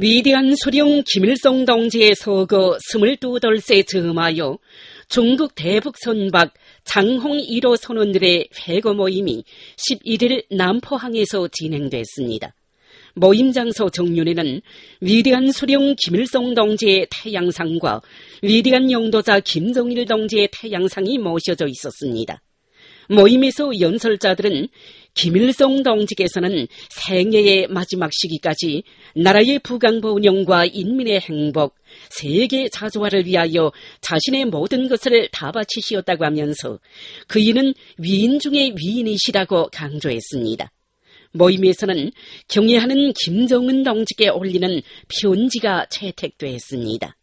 위대한 수령 김일성 동지의 서거 22돌세 즈음하여 중국 대북 선박 장홍 1호 선원들의 회거 모임이 11일 남포항에서 진행됐습니다. 모임 장소 정륜에는 위대한 수령 김일성 동지의 태양상과 위대한 영도자 김정일 동지의 태양상이 모셔져 있었습니다. 모임에서 연설자들은 김일성 동지께서는 생애의 마지막 시기까지 나라의 부강부 운영과 인민의 행복, 세계 자주화를 위하여 자신의 모든 것을 다 바치시었다고 하면서 그이는 위인 중의 위인이시라고 강조했습니다. 모임에서는 경애하는 김정은 동지께 올리는 편지가 채택됐습니다.